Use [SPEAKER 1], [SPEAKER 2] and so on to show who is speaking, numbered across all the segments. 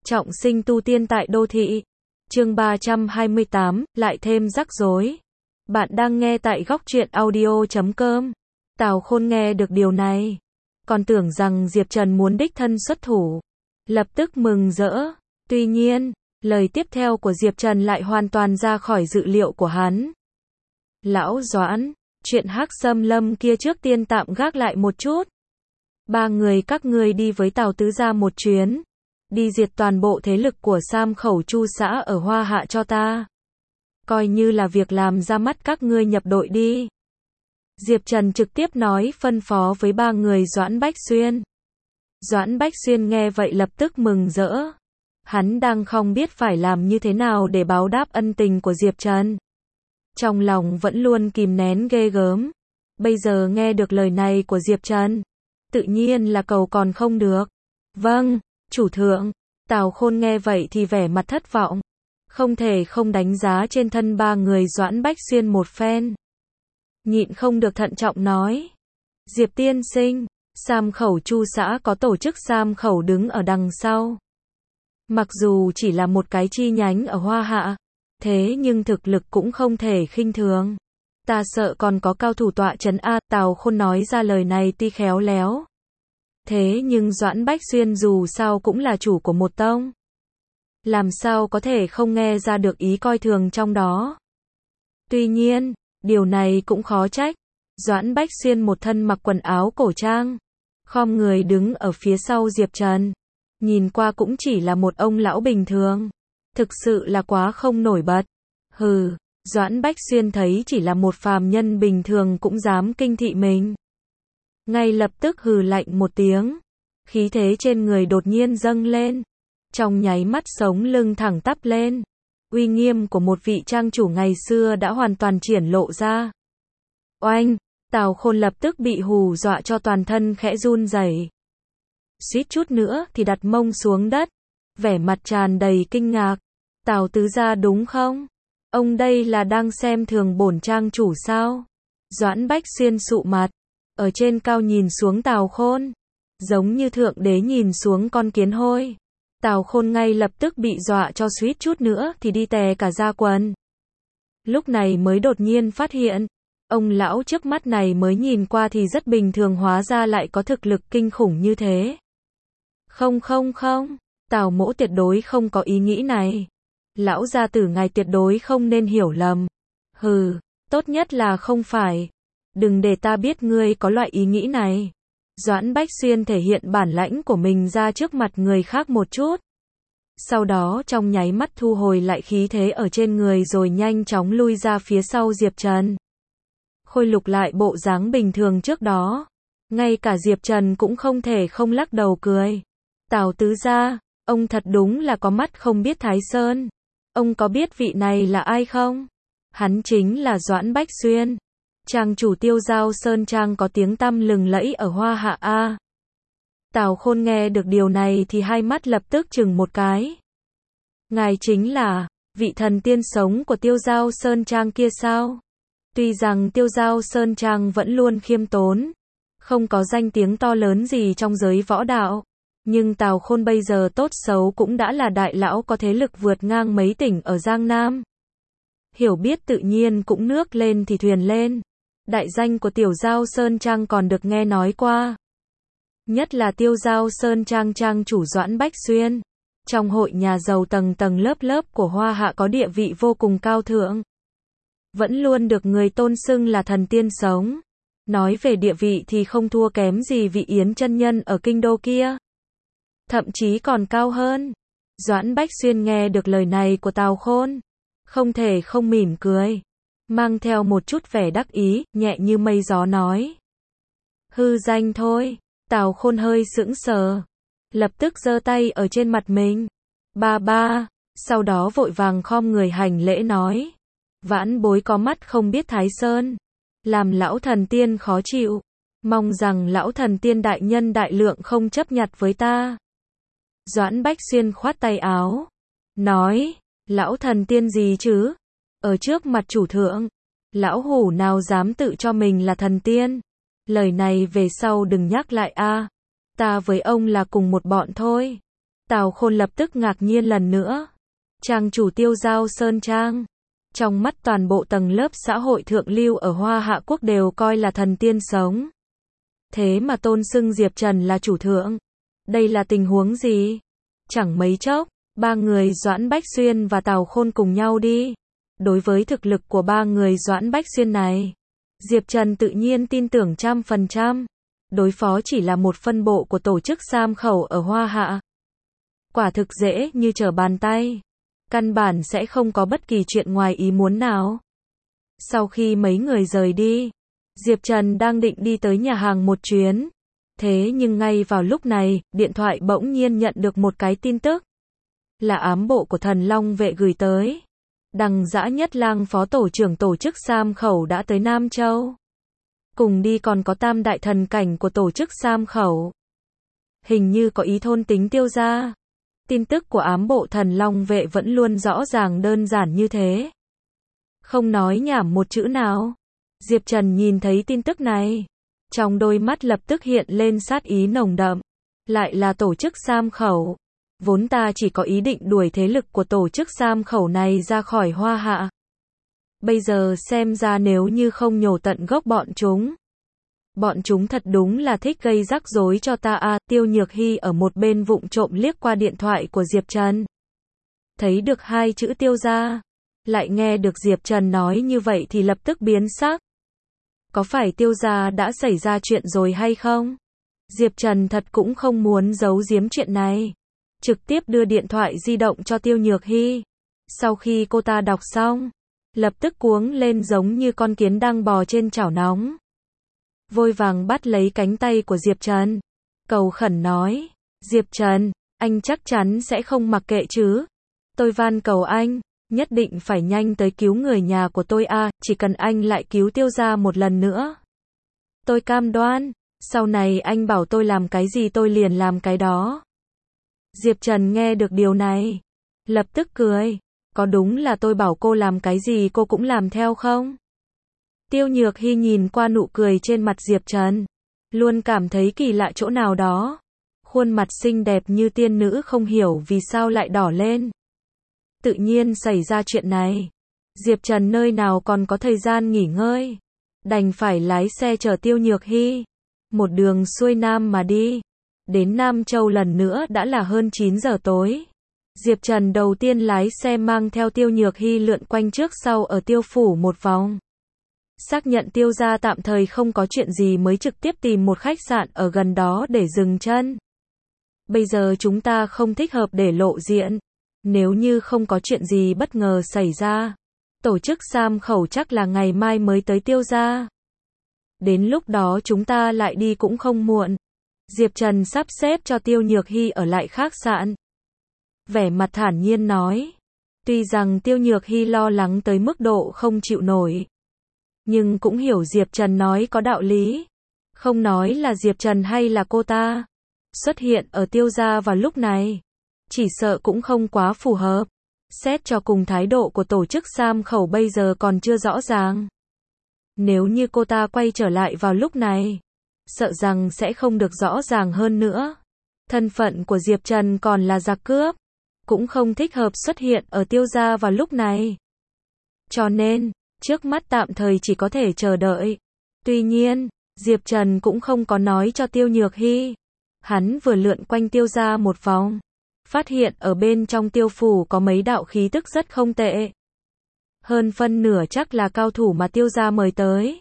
[SPEAKER 1] Trọng sinh tu tiên tại đô thị. Chương 328, lại thêm rắc rối. Bạn đang nghe tại góc truyện audio.com. Tào Khôn nghe được điều này, còn tưởng rằng Diệp Trần muốn đích thân xuất thủ, lập tức mừng rỡ. Tuy nhiên, lời tiếp theo của Diệp Trần lại hoàn toàn ra khỏi dự liệu của hắn. Lão Doãn, chuyện Hắc Xâm Lâm kia trước tiên tạm gác lại một chút. Ba người các ngươi đi với Tào tứ gia một chuyến, đi diệt toàn bộ thế lực của Sam Khẩu Chu xã ở Hoa Hạ cho ta. Coi như là việc làm ra mắt các ngươi nhập đội đi. Diệp Trần trực tiếp nói phân phó với ba người Doãn Bách Xuyên. Doãn Bách Xuyên nghe vậy lập tức mừng rỡ. Hắn đang không biết phải làm như thế nào để báo đáp ân tình của Diệp Trần. Trong lòng vẫn luôn kìm nén ghê gớm. Bây giờ nghe được lời này của Diệp Trần, tự nhiên là cầu còn không được. Vâng, chủ thượng. Tào Khôn nghe vậy thì vẻ mặt thất vọng. Không thể không đánh giá trên thân ba người Doãn Bách Xuyên một phen. Nhịn không được thận trọng nói. Diệp tiên sinh, Sam Khẩu Chu xã có tổ chức Sam Khẩu đứng ở đằng sau. Mặc dù chỉ là một cái chi nhánh ở Hoa Hạ, thế nhưng thực lực cũng không thể khinh thường. Ta sợ còn có cao thủ tọa trấn a. Tào Khôn nói ra lời này tuy khéo léo, thế nhưng Doãn Bách Xuyên dù sao cũng là chủ của một tông. Làm sao có thể không nghe ra được ý coi thường trong đó. Tuy nhiên, điều này cũng khó trách. Doãn Bách Xuyên một thân mặc quần áo cổ trang, khom người đứng ở phía sau Diệp Trần. Nhìn qua cũng chỉ là một ông lão bình thường. Thực sự là quá không nổi bật. Hừ, Doãn Bách Xuyên thấy chỉ là một phàm nhân bình thường cũng dám kinh thị mình. Ngay lập tức hừ lạnh một tiếng. Khí thế trên người đột nhiên dâng lên. Trong nháy mắt sống lưng thẳng tắp lên. Uy nghiêm của một vị trang chủ ngày xưa đã hoàn toàn triển lộ ra. Oanh, Tào Khôn lập tức bị hù dọa cho toàn thân khẽ run rẩy. Suýt chút nữa thì đặt mông xuống đất. Vẻ mặt tràn đầy kinh ngạc. Tào tứ gia đúng không? Ông đây là đang xem thường bổn trang chủ sao? Doãn Bách Xuyên sụ mặt, ở trên cao nhìn xuống Tào Khôn, giống như thượng đế nhìn xuống con kiến hôi. Tào Khôn ngay lập tức bị dọa cho suýt chút nữa thì đi tè cả da quần. Lúc này mới đột nhiên phát hiện, ông lão trước mắt này mới nhìn qua thì rất bình thường hóa ra lại có thực lực kinh khủng như thế. Không, Tào mỗ tuyệt đối không có ý nghĩ này. Lão gia tử ngài tuyệt đối không nên hiểu lầm. Hừ, tốt nhất là không phải. Đừng để ta biết ngươi có loại ý nghĩ này. Doãn Bách Xuyên thể hiện bản lãnh của mình ra trước mặt người khác một chút. Sau đó trong nháy mắt thu hồi lại khí thế ở trên người rồi nhanh chóng lui ra phía sau Diệp Trần. Khôi lục lại bộ dáng bình thường trước đó. Ngay cả Diệp Trần cũng không thể không lắc đầu cười. Tào tứ gia, ông thật đúng là có mắt không biết Thái Sơn. Ông có biết vị này là ai không? Hắn chính là Doãn Bách Xuyên, trang chủ Tiêu Giao Sơn Trang có tiếng tăm lừng lẫy ở Hoa Hạ a. Tào Khôn nghe được điều này thì hai mắt lập tức chừng một cái. Ngài chính là vị thần tiên sống của Tiêu Giao Sơn Trang kia sao? Tuy rằng Tiêu Giao Sơn Trang vẫn luôn khiêm tốn, không có danh tiếng to lớn gì trong giới võ đạo, nhưng Tào Khôn bây giờ tốt xấu cũng đã là đại lão có thế lực vượt ngang mấy tỉnh ở Giang Nam. Hiểu biết tự nhiên cũng nước lên thì thuyền lên. Đại danh của Tiểu Giao Sơn Trang còn được nghe nói qua. Nhất là Tiêu Giao Sơn Trang trang chủ Doãn Bách Xuyên. Trong hội nhà giàu tầng tầng lớp lớp của Hoa Hạ có địa vị vô cùng cao thượng. Vẫn luôn được người tôn xưng là thần tiên sống. Nói về địa vị thì không thua kém gì vị Yến chân nhân ở kinh đô kia. Thậm chí còn cao hơn. Doãn Bách Xuyên nghe được lời này của Tào Khôn, không thể không mỉm cười, mang theo một chút vẻ đắc ý, nhẹ như mây gió nói. Hư danh thôi. Tào Khôn hơi sững sờ, lập tức giơ tay ở trên mặt mình. Ba, sau đó vội vàng khom người hành lễ nói. Vãn bối có mắt không biết Thái Sơn, làm lão thần tiên khó chịu. Mong rằng lão thần tiên đại nhân đại lượng không chấp nhặt với ta. Doãn Bách Xuyên khoát tay áo, nói, lão thần tiên gì chứ? Ở trước mặt chủ thượng, lão hủ nào dám tự cho mình là thần tiên. Lời này về sau đừng nhắc lại a. Ta với ông là cùng một bọn thôi. Tào Khôn lập tức ngạc nhiên lần nữa. Trang chủ Tiêu Giao Sơn Trang. Trong mắt toàn bộ tầng lớp xã hội thượng lưu ở Hoa Hạ Quốc đều coi là thần tiên sống. Thế mà tôn xưng Diệp Trần là chủ thượng. Đây là tình huống gì? Chẳng mấy chốc, ba người Doãn Bách Xuyên và Tào Khôn cùng nhau đi. Đối với thực lực của ba người Doãn Bách Xuyên này, Diệp Trần tự nhiên tin tưởng 100%. Đối phó chỉ là một phân bộ của tổ chức Sam Khẩu ở Hoa Hạ. Quả thực dễ như trở bàn tay. Căn bản sẽ không có bất kỳ chuyện ngoài ý muốn nào. Sau khi mấy người rời đi, Diệp Trần đang định đi tới nhà hàng một chuyến. Thế nhưng ngay vào lúc này, điện thoại bỗng nhiên nhận được một cái tin tức. Là ám bộ của Thần Long vệ gửi tới. Đằng Dã Nhất Lang phó tổ trưởng tổ chức Sam Khẩu đã tới Nam Châu. Cùng đi còn có tam đại thần cảnh của tổ chức Sam Khẩu. Hình như có ý thôn tính Tiêu gia. Tin tức của ám bộ Thần Long vệ vẫn luôn rõ ràng đơn giản như thế. Không nói nhảm một chữ nào. Diệp Trần nhìn thấy tin tức này. Trong đôi mắt lập tức hiện lên sát ý nồng đậm. Lại là tổ chức Sam Khẩu. Vốn ta chỉ có ý định đuổi thế lực của tổ chức Sam Khẩu này ra khỏi Hoa Hạ. Bây giờ xem ra nếu như không nhổ tận gốc bọn chúng thật đúng là thích gây rắc rối cho ta à. Tiêu Nhược Hy ở một bên vụng trộm liếc qua điện thoại của Diệp Trần. Thấy được hai chữ Tiêu gia. Lại nghe được Diệp Trần nói như vậy thì lập tức biến sắc. Có phải Tiêu gia đã xảy ra chuyện rồi hay không? Diệp Trần thật cũng không muốn giấu giếm chuyện này. Trực tiếp đưa điện thoại di động cho Tiêu Nhược Hy. Sau khi cô ta đọc xong, lập tức cuống lên giống như con kiến đang bò trên chảo nóng. Vội vàng bắt lấy cánh tay của Diệp Trần. Cầu khẩn nói, Diệp Trần, anh chắc chắn sẽ không mặc kệ chứ. Tôi van cầu anh, nhất định phải nhanh tới cứu người nhà của tôi à, chỉ cần anh lại cứu Tiêu gia một lần nữa. Tôi cam đoan, sau này anh bảo tôi làm cái gì tôi liền làm cái đó. Diệp Trần nghe được điều này, lập tức cười. Có đúng là tôi bảo cô làm cái gì cô cũng làm theo không? Tiêu Nhược Hy nhìn qua nụ cười trên mặt Diệp Trần. Luôn cảm thấy kỳ lạ chỗ nào đó. Khuôn mặt xinh đẹp như tiên nữ không hiểu vì sao lại đỏ lên. Tự nhiên xảy ra chuyện này. Diệp Trần nơi nào còn có thời gian nghỉ ngơi. Đành phải lái xe chở Tiêu Nhược Hy. Một đường xuôi nam mà đi. Đến Nam Châu lần nữa đã là hơn 9 giờ tối. Diệp Trần đầu tiên lái xe mang theo Tiêu Nhược Hy lượn quanh trước sau ở Tiêu phủ một vòng. Xác nhận Tiêu gia tạm thời không có chuyện gì mới trực tiếp tìm một khách sạn ở gần đó để dừng chân. Bây giờ chúng ta không thích hợp để lộ diện. Nếu như không có chuyện gì bất ngờ xảy ra, tổ chức Sam Khẩu chắc là ngày mai mới tới Tiêu gia. Đến lúc đó chúng ta lại đi cũng không muộn. Diệp Trần sắp xếp cho Tiêu Nhược Hy ở lại khách sạn. Vẻ mặt thản nhiên nói. Tuy rằng Tiêu Nhược Hy lo lắng tới mức độ không chịu nổi, nhưng cũng hiểu Diệp Trần nói có đạo lý. Không nói là Diệp Trần hay là cô ta xuất hiện ở Tiêu gia vào lúc này, chỉ sợ cũng không quá phù hợp. Xét cho cùng thái độ của tổ chức Sam Khẩu bây giờ còn chưa rõ ràng. Nếu như cô ta quay trở lại vào lúc này, sợ rằng sẽ không được rõ ràng hơn nữa. Thân phận của Diệp Trần còn là giặc cướp, cũng không thích hợp xuất hiện ở Tiêu gia vào lúc này. Cho nên, trước mắt tạm thời chỉ có thể chờ đợi. Tuy nhiên, Diệp Trần cũng không có nói cho Tiêu Nhược Hy. Hắn vừa lượn quanh Tiêu gia một vòng, phát hiện ở bên trong Tiêu phủ có mấy đạo khí tức rất không tệ. Hơn phân nửa chắc là cao thủ mà Tiêu gia mời tới.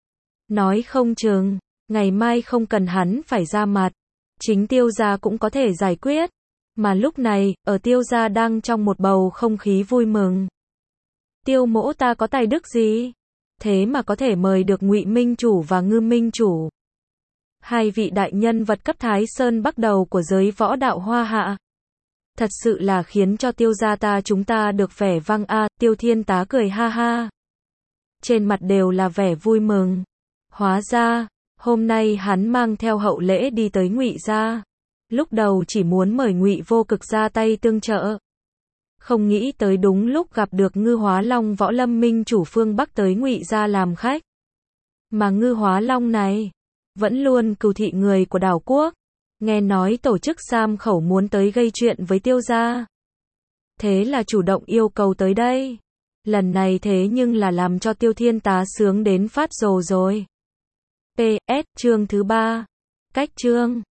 [SPEAKER 1] Nói không chừng, ngày mai không cần hắn phải ra mặt, chính Tiêu gia cũng có thể giải quyết. Mà lúc này, ở Tiêu gia đang trong một bầu không khí vui mừng. Tiêu mỗ ta có tài đức gì? Thế mà có thể mời được Ngụy Minh Chủ và Ngư Minh Chủ. Hai vị đại nhân vật cấp Thái Sơn bắt đầu của giới võ đạo Hoa Hạ. Thật sự là khiến cho Tiêu gia ta chúng ta được vẻ vang a. Tiêu Thiên Tá cười ha ha. Trên mặt đều là vẻ vui mừng. Hóa ra, hôm nay hắn mang theo hậu lễ đi tới Ngụy gia. Lúc đầu chỉ muốn mời Ngụy Vô Cực ra tay tương trợ. Không nghĩ tới đúng lúc gặp được Ngư Hóa Long Võ Lâm Minh Chủ phương Bắc tới Ngụy gia làm khách. Mà Ngư Hóa Long này vẫn luôn cừu thị người của đảo quốc. Nghe nói tổ chức Sam Khẩu muốn tới gây chuyện với Tiêu gia. Thế là chủ động yêu cầu tới đây. Lần này thế nhưng là làm cho Tiêu Thiên Tá sướng đến phát rồ rồi. PS, chương thứ 3. Cách chương